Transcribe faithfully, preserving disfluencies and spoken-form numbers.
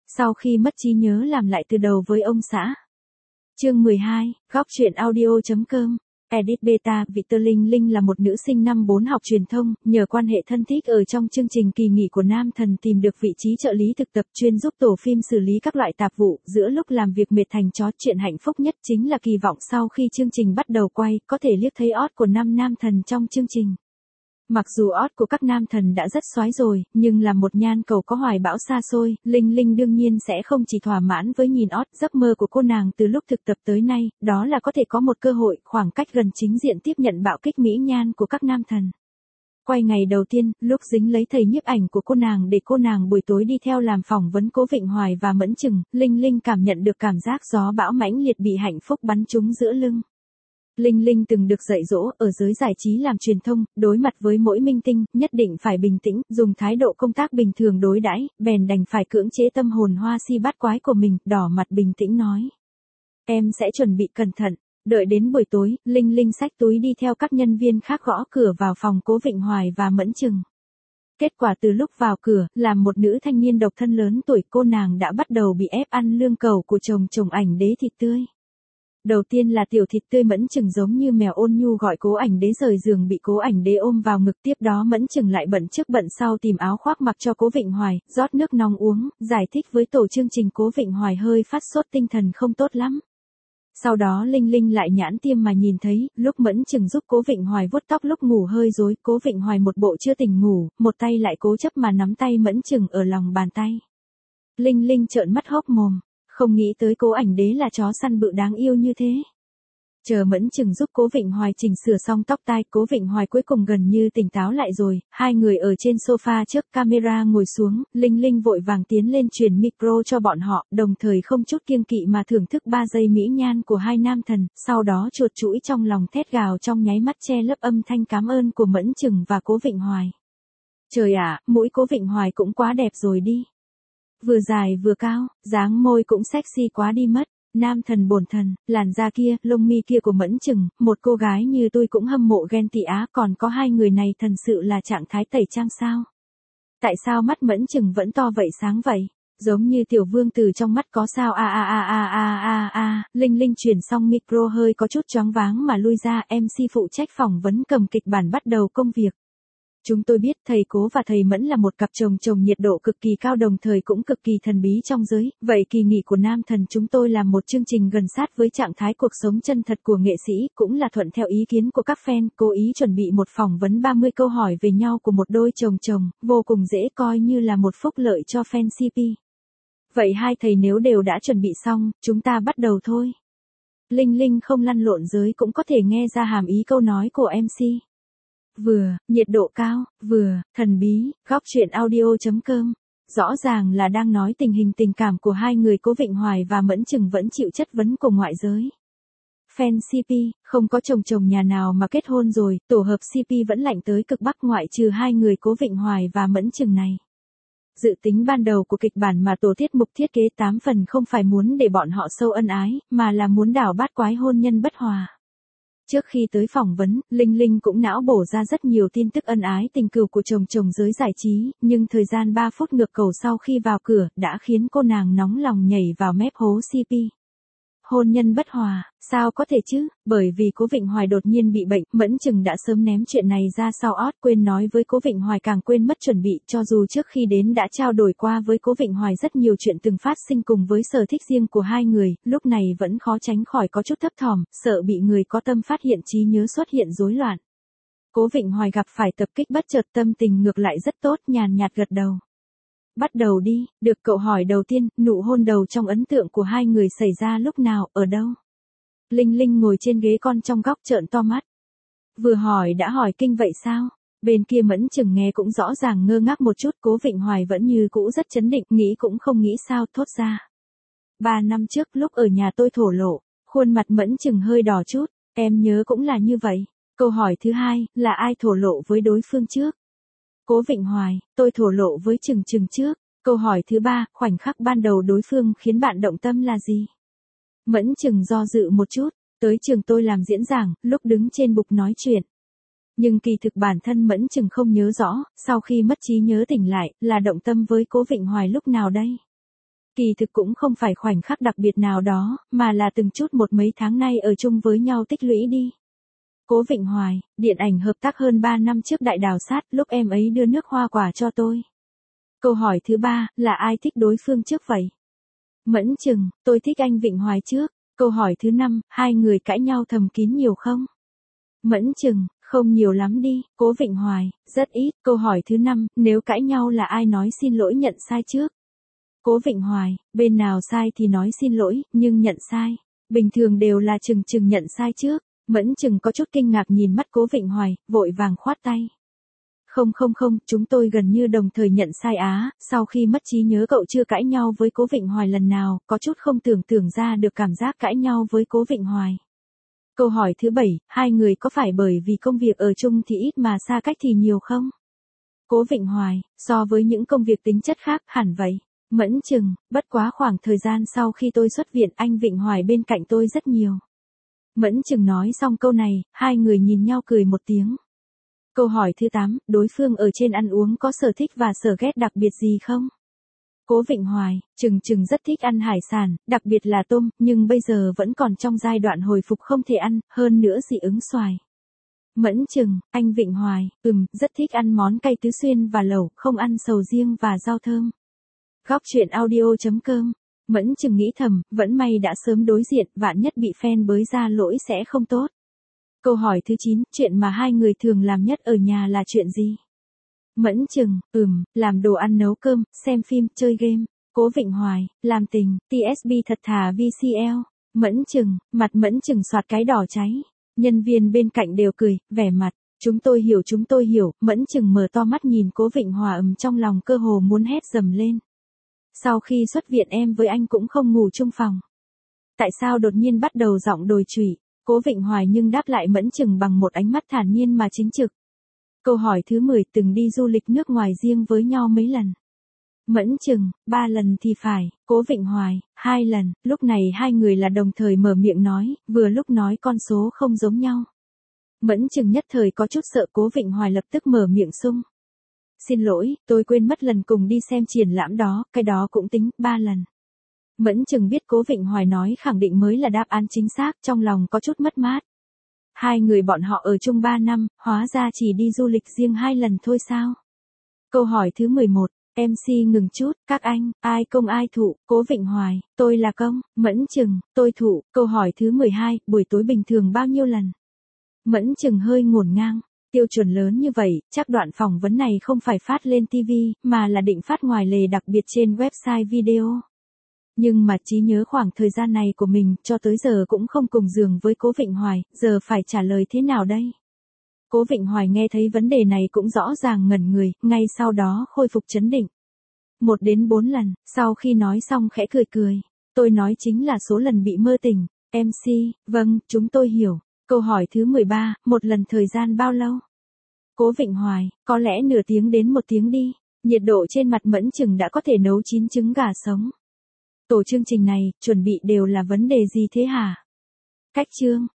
Sau khi mất trí nhớ làm lại từ đầu với ông xã. Chương mười hai, góc truyện audio.com. Edit Beta. Victor Linh Linh là một nữ sinh năm bốn học truyền thông, nhờ quan hệ thân thích ở trong chương trình kỳ nghỉ của Nam Thần tìm được vị trí trợ lý thực tập chuyên giúp tổ phim xử lý các loại tạp vụ. Giữa lúc làm việc mệt thành chó, chuyện hạnh phúc nhất chính là kỳ vọng sau khi chương trình bắt đầu quay, có thể liếc thấy ót của năm nam thần trong chương trình. Mặc dù ót của các nam thần đã rất soái rồi, nhưng là một nhan cầu có hoài bão xa xôi, Linh Linh đương nhiên sẽ không chỉ thỏa mãn với nhìn ót. Giấc mơ của cô nàng từ lúc thực tập tới nay, đó là có thể có một cơ hội khoảng cách gần chính diện tiếp nhận bạo kích mỹ nhan của các nam thần. Quay ngày đầu tiên, lúc dính lấy thầy nhiếp ảnh của cô nàng để cô nàng buổi tối đi theo làm phỏng vấn Cố Vịnh Hoài và Mẫn Chừng, Linh Linh cảm nhận được cảm giác gió bão mãnh liệt bị hạnh phúc bắn trúng giữa lưng. Linh Linh từng được dạy dỗ ở giới giải trí làm truyền thông, đối mặt với mỗi minh tinh, nhất định phải bình tĩnh, dùng thái độ công tác bình thường đối đãi, bèn đành phải cưỡng chế tâm hồn hoa si bát quái của mình, đỏ mặt bình tĩnh nói. Em sẽ chuẩn bị cẩn thận. Đợi đến buổi tối, Linh Linh xách túi đi theo các nhân viên khác gõ cửa vào phòng Cố Vịnh Hoài và Mẫn Chừng. Kết quả từ lúc vào cửa, làm một nữ thanh niên độc thân lớn tuổi, cô nàng đã bắt đầu bị ép ăn lương cầu của chồng chồng ảnh đế thịt tươi. Đầu tiên là tiểu thịt tươi Mẫn Chừng giống như mèo ôn nhu gọi Cố ảnh đế rời giường bị Cố ảnh đế ôm vào ngực, tiếp đó Mẫn Chừng lại bận trước bận sau tìm áo khoác mặc cho Cố Vịnh Hoài, rót nước nóng uống, giải thích với tổ chương trình Cố Vịnh Hoài hơi phát sốt tinh thần không tốt lắm. Sau đó Linh Linh lại nhãn tiêm mà nhìn thấy, lúc Mẫn Chừng giúp Cố Vịnh Hoài vuốt tóc lúc ngủ hơi rối, Cố Vịnh Hoài một bộ chưa tỉnh ngủ, một tay lại cố chấp mà nắm tay Mẫn Chừng ở lòng bàn tay. Linh Linh trợn mắt hốc mồm. Không nghĩ tới Cố ảnh đế là chó săn bự đáng yêu như thế. Chờ Mẫn Chừng giúp Cố Vịnh Hoài chỉnh sửa xong tóc tai, Cố Vịnh Hoài cuối cùng gần như tỉnh táo lại rồi, hai người ở trên sofa trước camera ngồi xuống, Linh Linh vội vàng tiến lên truyền micro cho bọn họ, đồng thời không chút kiêng kỵ mà thưởng thức ba giây mỹ nhan của hai nam thần, sau đó chuột chũi trong lòng thét gào trong nháy mắt che lấp âm thanh cảm ơn của Mẫn Chừng và Cố Vịnh Hoài. Trời ạ, mũi Cố Vịnh Hoài cũng quá đẹp rồi đi. Vừa dài vừa cao, dáng môi cũng sexy quá đi mất. Nam thần bổn thần, làn da kia, lông mi kia của Mẫn Chừng, một cô gái như tôi cũng hâm mộ ghen tị á, còn có hai người này thần sự là trạng thái tẩy trang sao? Tại sao mắt Mẫn Chừng vẫn to vậy sáng vậy? Giống như tiểu vương tử trong mắt có sao a a a a a a a. Linh Linh chuyển xong micro hơi có chút choáng váng mà lui ra, em xê phụ trách phỏng vấn cầm kịch bản bắt đầu công việc. Chúng tôi biết thầy Cố và thầy Mẫn là một cặp chồng chồng nhiệt độ cực kỳ cao, đồng thời cũng cực kỳ thần bí trong giới, vậy kỳ nghỉ của nam thần chúng tôi làm một chương trình gần sát với trạng thái cuộc sống chân thật của nghệ sĩ, cũng là thuận theo ý kiến của các fan, cố ý chuẩn bị một phỏng vấn ba mươi câu hỏi về nhau của một đôi chồng chồng, vô cùng dễ coi như là một phúc lợi cho fan xê pê. Vậy hai thầy nếu đều đã chuẩn bị xong, chúng ta bắt đầu thôi. Linh Linh không lăn lộn giới cũng có thể nghe ra hàm ý câu nói của em xê. Vừa, nhiệt độ cao, vừa, thần bí, góc truyện audio.com. Rõ ràng là đang nói tình hình tình cảm của hai người Cố Vịnh Hoài và Mẫn Chừng vẫn chịu chất vấn của ngoại giới. Fan xê pê, không có chồng chồng nhà nào mà kết hôn rồi, tổ hợp xê pê vẫn lạnh tới cực bắc ngoại trừ hai người Cố Vịnh Hoài và Mẫn Chừng này. Dự tính ban đầu của kịch bản mà tổ tiết mục thiết kế tám phần không phải muốn để bọn họ sâu ân ái, mà là muốn đảo bát quái hôn nhân bất hòa. Trước khi tới phỏng vấn, Linh Linh cũng não bổ ra rất nhiều tin tức ân ái tình cừu của chồng chồng giới giải trí, nhưng thời gian ba phút ngược cầu sau khi vào cửa, đã khiến cô nàng nóng lòng nhảy vào mép hố xê pê. Hôn nhân bất hòa, sao có thể chứ, bởi vì Cố Vịnh Hoài đột nhiên bị bệnh, Mẫn Chừng đã sớm ném chuyện này ra sau ót, quên nói với Cố Vịnh Hoài càng quên mất chuẩn bị, cho dù trước khi đến đã trao đổi qua với Cố Vịnh Hoài rất nhiều chuyện từng phát sinh cùng với sở thích riêng của hai người, lúc này vẫn khó tránh khỏi có chút thấp thỏm, sợ bị người có tâm phát hiện trí nhớ xuất hiện rối loạn. Cố Vịnh Hoài gặp phải tập kích bất chợt, tâm tình ngược lại rất tốt, nhàn nhạt gật đầu. Bắt đầu đi, được cậu hỏi đầu tiên, nụ hôn đầu trong ấn tượng của hai người xảy ra lúc nào, ở đâu? Linh Linh ngồi trên ghế con trong góc trợn to mắt. Vừa hỏi đã hỏi kinh vậy sao? Bên kia Mẫn Chừng nghe cũng rõ ràng ngơ ngác một chút, Cố Vịnh Hoài vẫn như cũ rất chấn định, nghĩ cũng không nghĩ sao, thốt ra. Ba năm trước lúc ở nhà tôi thổ lộ, khuôn mặt Mẫn Chừng hơi đỏ chút, em nhớ cũng là như vậy. Câu hỏi thứ hai, là ai thổ lộ với đối phương trước? Cố Vịnh Hoài, tôi thổ lộ với Chừng Chừng trước. Câu hỏi thứ ba, khoảnh khắc ban đầu đối phương khiến bạn động tâm là gì? Mẫn Chừng do dự một chút, tới trường tôi làm diễn giảng, lúc đứng trên bục nói chuyện. Nhưng kỳ thực bản thân Mẫn Chừng không nhớ rõ, sau khi mất trí nhớ tỉnh lại, là động tâm với Cố Vịnh Hoài lúc nào đây? Kỳ thực cũng không phải khoảnh khắc đặc biệt nào đó, mà là từng chút một mấy tháng nay ở chung với nhau tích lũy đi. Cố Vịnh Hoài, điện ảnh hợp tác hơn ba năm trước đại đào sát, lúc em ấy đưa nước hoa quả cho tôi. Câu hỏi thứ ba, là ai thích đối phương trước vậy? Mẫn Chừng, tôi thích anh Vịnh Hoài trước. Câu hỏi thứ năm, hai người cãi nhau thầm kín nhiều không? Mẫn Chừng, không nhiều lắm đi. Cố Vịnh Hoài, rất ít. Câu hỏi thứ năm, nếu cãi nhau là ai nói xin lỗi nhận sai trước? Cố Vịnh Hoài, bên nào sai thì nói xin lỗi, nhưng nhận sai. Bình thường đều là Chừng Chừng nhận sai trước. Mẫn Chừng có chút kinh ngạc nhìn mắt Cố Vịnh Hoài, vội vàng khoát tay. Không không không, chúng tôi gần như đồng thời nhận sai á, sau khi mất trí nhớ cậu chưa cãi nhau với Cố Vịnh Hoài lần nào, có chút không tưởng tượng ra được cảm giác cãi nhau với Cố Vịnh Hoài. Câu hỏi thứ bảy, hai người có phải bởi vì công việc ở chung thì ít mà xa cách thì nhiều không? Cố Vịnh Hoài, so với những công việc tính chất khác, hẳn vậy. Mẫn Chừng, bất quá khoảng thời gian sau khi tôi xuất viện anh Vịnh Hoài bên cạnh tôi rất nhiều. Mẫn Chừng nói xong câu này, hai người nhìn nhau cười một tiếng. Câu hỏi thứ tám, đối phương ở trên ăn uống có sở thích và sở ghét đặc biệt gì không? Cố Vịnh Hoài, Chừng Chừng rất thích ăn hải sản, đặc biệt là tôm, nhưng bây giờ vẫn còn trong giai đoạn hồi phục không thể ăn, hơn nữa dị ứng xoài. Mẫn Chừng, anh Vịnh Hoài, ừm, rất thích ăn món cay tứ xuyên và lẩu, không ăn sầu riêng và rau thơm. Góc truyện audio chấm com. Mẫn Chừng nghĩ thầm, vẫn may đã sớm đối diện, vạn nhất bị fan bới ra lỗi sẽ không tốt. Câu hỏi thứ chín, chuyện mà hai người thường làm nhất ở nhà là chuyện gì? Mẫn Chừng, ừm, làm đồ ăn nấu cơm, xem phim, chơi game. Cố Vịnh Hoài, làm tình, tê ét bê thật thà vê xê lờ. Mẫn Chừng, mặt Mẫn Chừng xoạt cái đỏ cháy. Nhân viên bên cạnh đều cười, vẻ mặt. Chúng tôi hiểu chúng tôi hiểu, Mẫn Chừng mở to mắt nhìn Cố Vịnh Hòa ầm trong lòng cơ hồ muốn hét dầm lên. Sau khi xuất viện em với anh cũng không ngủ chung phòng. Tại sao đột nhiên bắt đầu giọng đồi trụy? Cố Vịnh Hoài nhưng đáp lại Mẫn Chừng bằng một ánh mắt thản nhiên mà chính trực. Câu hỏi thứ mười, từng đi du lịch nước ngoài riêng với nhau mấy lần? Mẫn Chừng, ba lần thì phải. Cố Vịnh Hoài, hai lần. Lúc này hai người là đồng thời mở miệng nói, vừa lúc nói con số không giống nhau. Mẫn Chừng nhất thời có chút sợ, Cố Vịnh Hoài lập tức mở miệng sung. Xin lỗi, tôi quên mất lần cùng đi xem triển lãm đó, cái đó cũng tính, ba lần. Mẫn Chừng biết Cố Vịnh Hoài nói khẳng định mới là đáp án chính xác, trong lòng có chút mất mát. Hai người bọn họ ở chung ba năm, hóa ra chỉ đi du lịch riêng hai lần thôi sao? Câu hỏi thứ mười một, em xê ngừng chút, các anh, ai công ai thụ? Cố Vịnh Hoài, tôi là công. Mẫn Chừng, tôi thụ. Câu hỏi thứ mười hai, buổi tối bình thường bao nhiêu lần? Mẫn Chừng hơi ngổn ngang. Tiêu chuẩn lớn như vậy, chắc đoạn phỏng vấn này không phải phát lên ti vi, mà là định phát ngoài lề đặc biệt trên website video. Nhưng mà trí nhớ khoảng thời gian này của mình, cho tới giờ cũng không cùng giường với Cố Vịnh Hoài, giờ phải trả lời thế nào đây? Cố Vịnh Hoài nghe thấy vấn đề này cũng rõ ràng ngẩn người, ngay sau đó khôi phục trấn định. Một đến bốn lần, sau khi nói xong khẽ cười cười. Tôi nói chính là số lần bị mơ tỉnh. em xê, vâng, chúng tôi hiểu. Câu hỏi thứ mười ba, một lần thời gian bao lâu? Cố Vịnh Hoài, có lẽ nửa tiếng đến một tiếng đi. Nhiệt độ trên mặt Mẫn Chừng đã có thể nấu chín trứng gà sống. Tổ chương trình này, chuẩn bị đều là vấn đề gì thế hả? Cách chương.